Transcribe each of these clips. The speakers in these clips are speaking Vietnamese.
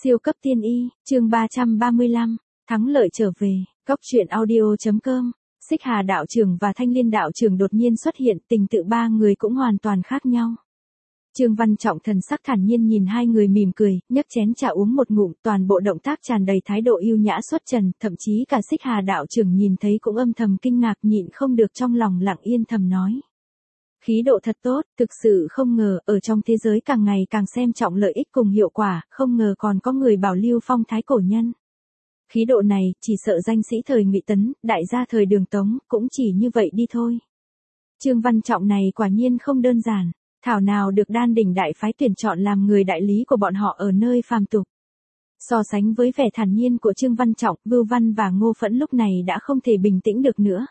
Siêu cấp tiên y, chương 335, thắng lợi trở về, góc truyện audio.com. Xích Hà đạo trưởng và Thanh Liên đạo trưởng đột nhiên xuất hiện, tình tự ba người cũng hoàn toàn khác nhau. Trương Văn Trọng thần sắc thản nhiên nhìn hai người mỉm cười, nhấc chén trà uống một ngụm, toàn bộ động tác tràn đầy thái độ yêu nhã xuất trần, thậm chí cả Xích Hà đạo trưởng nhìn thấy cũng âm thầm kinh ngạc, nhịn không được trong lòng lặng yên thầm nói. Khí độ thật tốt, thực sự không ngờ, ở trong thế giới càng ngày càng xem trọng lợi ích cùng hiệu quả, không ngờ còn có người bảo lưu phong thái cổ nhân. Khí độ này, chỉ sợ danh sĩ thời Ngụy Tấn, đại gia thời Đường Tống, cũng chỉ như vậy đi thôi. Trương Văn Trọng này quả nhiên không đơn giản, thảo nào được Đan Đỉnh đại phái tuyển chọn làm người đại lý của bọn họ ở nơi phàm tục. So sánh với vẻ thản nhiên của Trương Văn Trọng, Vưu Văn và Ngô Phẫn lúc này đã không thể bình tĩnh được nữa.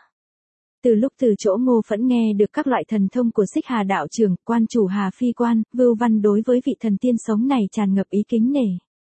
Từ lúc từ chỗ Ngô Phẫn nghe được các loại thần thông của Xích Hà đạo trưởng, quan chủ Hà Phi Quan, Vưu Văn đối với vị thần tiên sống này tràn ngập ý kính nể.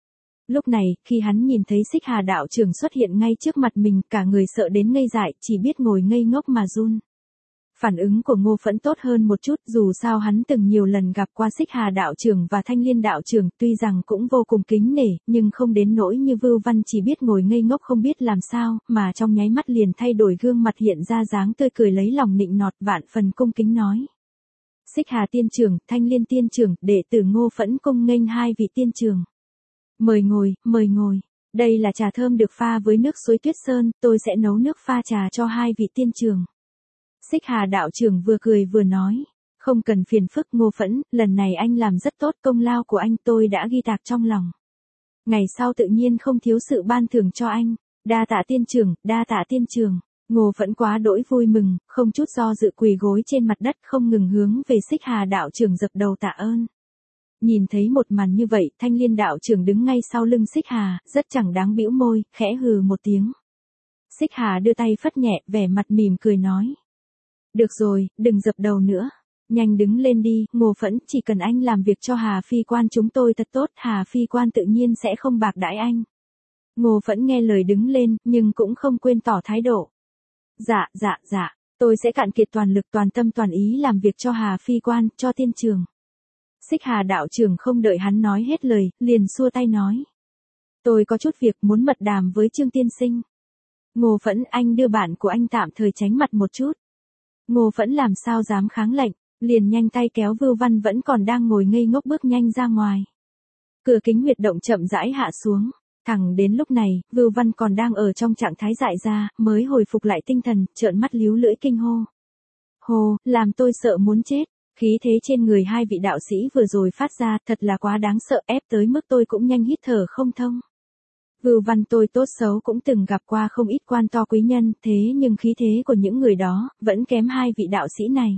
Lúc này, khi hắn nhìn thấy Xích Hà đạo trưởng xuất hiện ngay trước mặt mình, cả người sợ đến ngây dại, chỉ biết ngồi ngây ngốc mà run. Phản ứng của Ngô Phẫn tốt hơn một chút, dù sao hắn từng nhiều lần gặp qua Xích Hà đạo trưởng và Thanh Liên đạo trưởng, tuy rằng cũng vô cùng kính nể, nhưng không đến nỗi như Vưu Văn chỉ biết ngồi ngây ngốc không biết làm sao, mà trong nháy mắt liền thay đổi gương mặt hiện ra dáng tươi cười lấy lòng nịnh nọt, vạn phần cung kính nói. Xích Hà tiên trưởng, Thanh Liên tiên trưởng, đệ tử Ngô Phẫn cung nghênh hai vị tiên trưởng. Mời ngồi, mời ngồi. Đây là trà thơm được pha với nước suối Tuyết Sơn, tôi sẽ nấu nước pha trà cho hai vị tiên trưởng. Xích Hà đạo trưởng vừa cười vừa nói, không cần phiền phức Ngô Phẫn, lần này anh làm rất tốt, công lao của anh tôi đã ghi tạc trong lòng. Ngày sau tự nhiên không thiếu sự ban thưởng cho anh, đa tạ tiên trưởng, đa tạ tiên trưởng. Ngô Phẫn quá đỗi vui mừng, không chút do dự quỳ gối trên mặt đất không ngừng hướng về Xích Hà đạo trưởng dập đầu tạ ơn. Nhìn thấy một màn như vậy, Thanh Liên đạo trưởng đứng ngay sau lưng Xích Hà, rất chẳng đáng bĩu môi, khẽ hừ một tiếng. Xích Hà đưa tay phất nhẹ, vẻ mặt mỉm cười nói. Được rồi, đừng dập đầu nữa. Nhanh đứng lên đi, Ngô Phẫn, chỉ cần anh làm việc cho Hà Phi Quan chúng tôi thật tốt, Hà Phi Quan tự nhiên sẽ không bạc đãi anh. Ngô Phẫn nghe lời đứng lên, nhưng cũng không quên tỏ thái độ. Dạ, tôi sẽ cạn kiệt toàn lực toàn tâm toàn ý làm việc cho Hà Phi Quan, cho tiên trường. Xích Hà đạo trưởng không đợi hắn nói hết lời, liền xua tay nói. Tôi có chút việc muốn mật đàm với Trương tiên sinh. Ngô Phẫn, anh đưa bạn của anh tạm thời tránh mặt một chút. Ngô Phẫn làm sao dám kháng lệnh, liền nhanh tay kéo Vưu Văn vẫn còn đang ngồi ngây ngốc bước nhanh ra ngoài. Cửa kính huyệt động chậm rãi hạ xuống, thẳng đến lúc này, Vưu Văn còn đang ở trong trạng thái dại ra, mới hồi phục lại tinh thần, trợn mắt líu lưỡi kinh hô. Hồ, làm tôi sợ muốn chết, khí thế trên người hai vị đạo sĩ vừa rồi phát ra thật là quá đáng sợ, ép tới mức tôi cũng nhanh hít thở không thông. Vưu Văn tôi tốt xấu cũng từng gặp qua không ít quan to quý nhân, thế nhưng khí thế của những người đó, vẫn kém hai vị đạo sĩ này.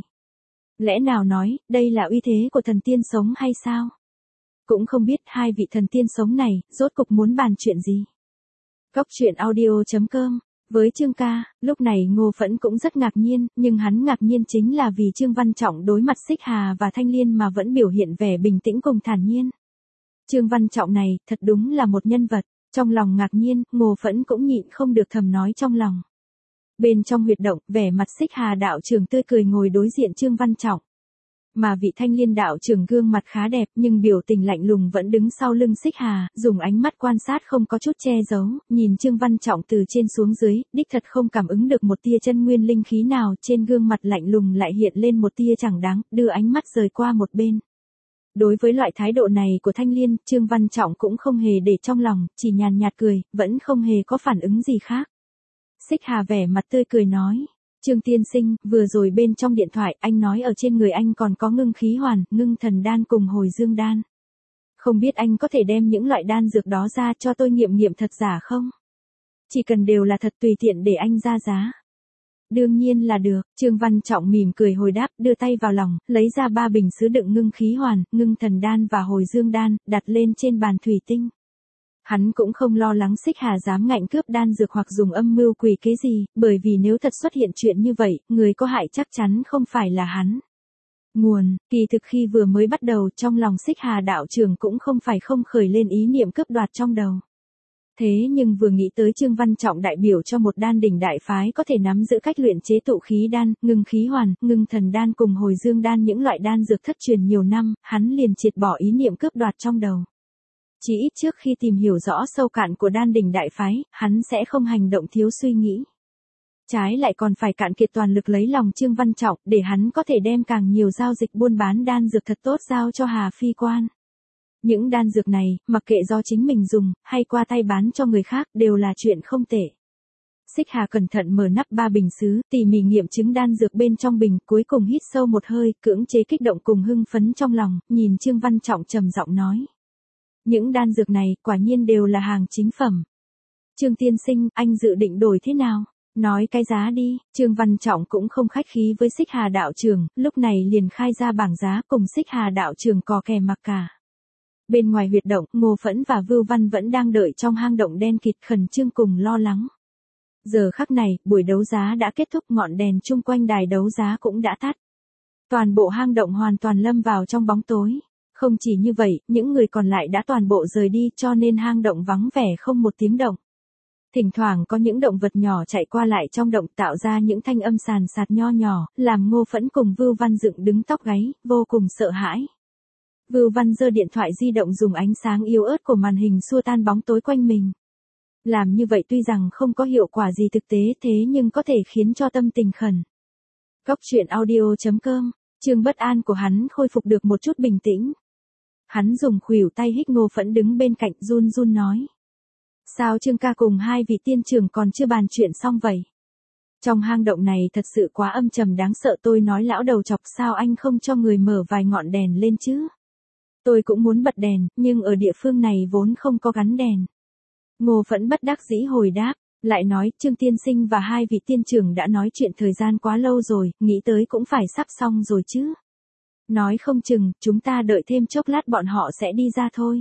Lẽ nào nói, đây là uy thế của thần tiên sống hay sao? Cũng không biết hai vị thần tiên sống này, rốt cục muốn bàn chuyện gì? Góc truyện audio.com. Với Trương ca, lúc này Ngô Phẫn cũng rất ngạc nhiên, nhưng hắn ngạc nhiên chính là vì Trương Văn Trọng đối mặt Xích Hà và Thanh Liên mà vẫn biểu hiện vẻ bình tĩnh cùng thản nhiên. Trương Văn Trọng này, thật đúng là một nhân vật. Trong lòng ngạc nhiên, Ngô Phẫn cũng nhịn không được thầm nói trong lòng. Bên trong huyệt động, vẻ mặt Xích Hà đạo trưởng tươi cười ngồi đối diện Trương Văn Trọng. Mà vị Thanh Liên đạo trưởng gương mặt khá đẹp nhưng biểu tình lạnh lùng vẫn đứng sau lưng Xích Hà, dùng ánh mắt quan sát không có chút che giấu, nhìn Trương Văn Trọng từ trên xuống dưới, đích thật không cảm ứng được một tia chân nguyên linh khí nào, trên gương mặt lạnh lùng lại hiện lên một tia chẳng đáng, đưa ánh mắt rời qua một bên. Đối với loại thái độ này của Thanh Liên, Trương Văn Trọng cũng không hề để trong lòng, chỉ nhàn nhạt cười, vẫn không hề có phản ứng gì khác. Xích Hà vẻ mặt tươi cười nói, Trương tiên sinh, vừa rồi bên trong điện thoại anh nói ở trên người anh còn có ngưng khí hoàn, ngưng thần đan cùng hồi dương đan. Không biết anh có thể đem những loại đan dược đó ra cho tôi nghiệm nghiệm thật giả không? Chỉ cần đều là thật tùy tiện để anh ra giá. Đương nhiên là được, Trương Văn Trọng mỉm cười hồi đáp, đưa tay vào lòng, lấy ra 3 bình sứ đựng ngưng khí hoàn, ngưng thần đan và hồi dương đan, đặt lên trên bàn thủy tinh. Hắn cũng không lo lắng Xích Hà dám ngạnh cướp đan dược hoặc dùng âm mưu quỷ kế gì, bởi vì nếu thật xuất hiện chuyện như vậy, người có hại chắc chắn không phải là hắn. Kỳ thực khi vừa mới bắt đầu trong lòng Xích Hà đạo trưởng cũng không phải không khởi lên ý niệm cướp đoạt trong đầu. Thế nhưng vừa nghĩ tới Trương Văn Trọng đại biểu cho một đan đỉnh đại phái có thể nắm giữ cách luyện chế tụ khí đan, ngưng khí hoàn, ngưng thần đan cùng hồi dương đan những loại đan dược thất truyền nhiều năm, hắn liền triệt bỏ ý niệm cướp đoạt trong đầu. Chỉ ít trước khi tìm hiểu rõ sâu cạn của đan đỉnh đại phái, hắn sẽ không hành động thiếu suy nghĩ. Trái lại còn phải cạn kiệt toàn lực lấy lòng Trương Văn Trọng, để hắn có thể đem càng nhiều giao dịch buôn bán đan dược thật tốt giao cho Hà Phi Quan. Những đan dược này, mặc kệ do chính mình dùng, hay qua tay bán cho người khác, đều là chuyện không tệ. Xích Hà cẩn thận mở nắp 3 bình sứ, tỉ mỉ nghiệm chứng đan dược bên trong bình, cuối cùng hít sâu một hơi, cưỡng chế kích động cùng hưng phấn trong lòng, nhìn Trương Văn Trọng trầm giọng nói. Những đan dược này, quả nhiên đều là hàng chính phẩm. Trương tiên sinh, anh dự định đổi thế nào? Nói cái giá đi. Trương Văn Trọng cũng không khách khí với Xích Hà đạo trưởng, lúc này liền khai ra bảng giá cùng Xích Hà đạo trưởng cò kè mặc cả. Bên ngoài huyệt động, Ngô Phẫn và Vưu Văn vẫn đang đợi trong hang động đen kịt, khẩn trương cùng lo lắng. Giờ khắc này, buổi đấu giá đã kết thúc, ngọn đèn chung quanh đài đấu giá cũng đã tắt. Toàn bộ hang động hoàn toàn lâm vào trong bóng tối. Không chỉ như vậy, những người còn lại đã toàn bộ rời đi, cho nên hang động vắng vẻ không một tiếng động. Thỉnh thoảng có những động vật nhỏ chạy qua lại trong động, tạo ra những thanh âm sàn sạt nho nhỏ, làm Ngô Phẫn cùng Vưu Văn dựng đứng tóc gáy, vô cùng sợ hãi. Vưu Văn giơ điện thoại di động dùng ánh sáng yếu ớt của màn hình xua tan bóng tối quanh mình. Làm như vậy tuy rằng không có hiệu quả gì thực tế, thế nhưng có thể khiến cho tâm tình khẩn. Góc truyện audio.com, Trương bất an của hắn khôi phục được một chút bình tĩnh. Hắn dùng khuỷu tay hít Ngô Phẫn đứng bên cạnh, run run nói. Sao Trương ca cùng hai vị tiên trưởng còn chưa bàn chuyện xong vậy? Trong hang động này thật sự quá âm trầm đáng sợ, tôi nói lão đầu chọc, sao anh không cho người mở vài ngọn đèn lên chứ? Tôi cũng muốn bật đèn, nhưng ở địa phương này vốn không có gắn đèn. Ngô Phẫn bất đắc dĩ hồi đáp, lại nói, Trương tiên sinh và hai vị tiên trưởng đã nói chuyện thời gian quá lâu rồi, nghĩ tới cũng phải sắp xong rồi chứ. Nói không chừng, chúng ta đợi thêm chốc lát bọn họ sẽ đi ra thôi.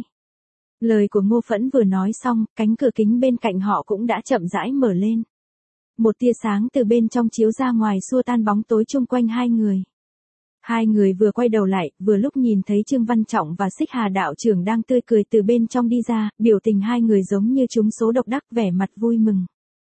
Lời của Ngô Phẫn vừa nói xong, cánh cửa kính bên cạnh họ cũng đã chậm rãi mở lên. Một tia sáng từ bên trong chiếu ra ngoài xua tan bóng tối chung quanh hai người. Hai người vừa quay đầu lại, vừa lúc nhìn thấy Trương Văn Trọng và Xích Hà đạo trưởng đang tươi cười từ bên trong đi ra, biểu tình hai người giống như trúng số độc đắc, vẻ mặt vui mừng.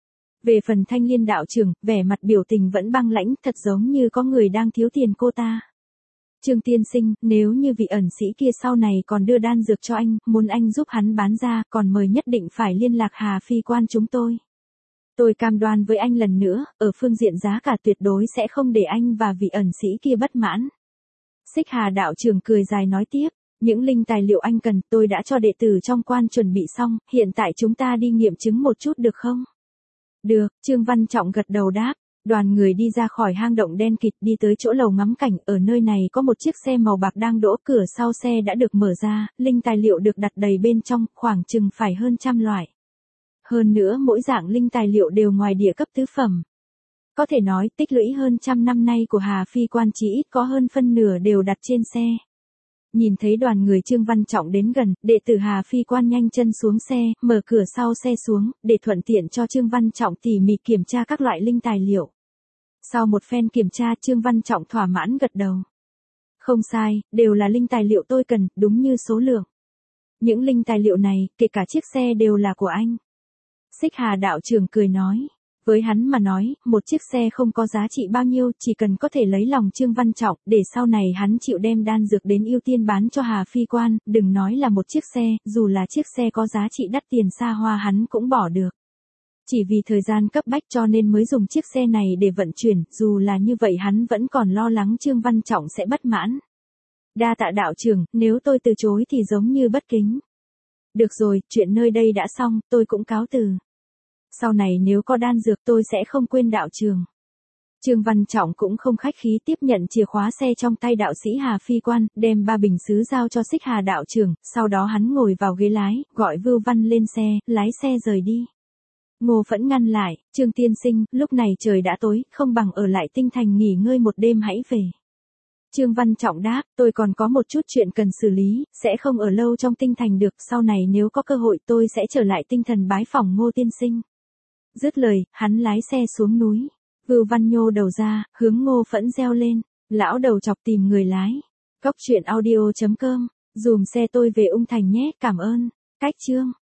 Về phần Thanh Liên đạo trưởng, vẻ mặt biểu tình vẫn băng lãnh, thật giống như có người đang thiếu tiền cô ta. Trương tiên sinh, nếu như vị ẩn sĩ kia sau này còn đưa đan dược cho anh, muốn anh giúp hắn bán ra, còn mời nhất định phải liên lạc Hà Phi Quan chúng tôi. Tôi cam đoan với anh lần nữa, ở phương diện giá cả tuyệt đối sẽ không để anh và vị ẩn sĩ kia bất mãn. Xích Hà đạo trưởng cười dài nói tiếp, những linh tài liệu anh cần, tôi đã cho đệ tử trong quan chuẩn bị xong, hiện tại chúng ta đi nghiệm chứng một chút được không? Được, Trương Văn Trọng gật đầu đáp. Đoàn người đi ra khỏi hang động đen kịt, đi tới chỗ lầu ngắm cảnh, ở nơi này có một chiếc xe màu bạc đang đỗ, cửa sau xe đã được mở ra, linh tài liệu được đặt đầy bên trong, khoảng chừng phải hơn 100 loại. Hơn nữa mỗi dạng linh tài liệu đều ngoài địa cấp tứ phẩm. Có thể nói tích lũy hơn 100 năm nay của Hà Phi Quan chỉ ít có hơn phân nửa đều đặt trên xe. Nhìn thấy đoàn người Trương Văn Trọng đến gần, đệ tử Hà Phi Quan nhanh chân xuống xe, mở cửa sau xe xuống, để thuận tiện cho Trương Văn Trọng tỉ mỉ kiểm tra các loại linh tài liệu. Sau một phen kiểm tra, Trương Văn Trọng thỏa mãn gật đầu. Không sai, đều là linh tài liệu tôi cần, đúng như số lượng. Những linh tài liệu này, kể cả chiếc xe đều là của anh. Xích Hà đạo trưởng cười nói. Với hắn mà nói, một chiếc xe không có giá trị bao nhiêu, chỉ cần có thể lấy lòng Trương Văn Trọng, để sau này hắn chịu đem đan dược đến ưu tiên bán cho Hà Phi Quan, đừng nói là một chiếc xe, dù là chiếc xe có giá trị đắt tiền xa hoa hắn cũng bỏ được. Chỉ vì thời gian cấp bách cho nên mới dùng chiếc xe này để vận chuyển, dù là như vậy hắn vẫn còn lo lắng Trương Văn Trọng sẽ bất mãn. Đa tạ đạo trưởng, nếu tôi từ chối thì giống như bất kính. Được rồi, chuyện nơi đây đã xong, tôi cũng cáo từ. Sau này nếu có đan dược tôi sẽ không quên đạo trưởng. Trương Văn Trọng cũng không khách khí tiếp nhận chìa khóa xe trong tay đạo sĩ Hà Phi Quan, đem 3 bình sứ giao cho Xích Hà đạo trưởng, sau đó hắn ngồi vào ghế lái, gọi Vưu Văn lên xe, lái xe rời đi. Ngô Phẫn ngăn lại, Trương tiên sinh, lúc này trời đã tối, không bằng ở lại Tinh Thành nghỉ ngơi một đêm hãy về. Trương Văn Trọng đáp, tôi còn có một chút chuyện cần xử lý, sẽ không ở lâu trong Tinh Thành được, sau này nếu có cơ hội tôi sẽ trở lại Tinh Thần bái phỏng Ngô tiên sinh. Dứt lời, hắn lái xe xuống núi. Vưu Văn nhô đầu ra, hướng Ngô Phẫn reo lên, lão đầu chọc tìm người lái. Góc truyện audio.com, dùm xe tôi về Ung Thành nhé, cảm ơn. Cách chương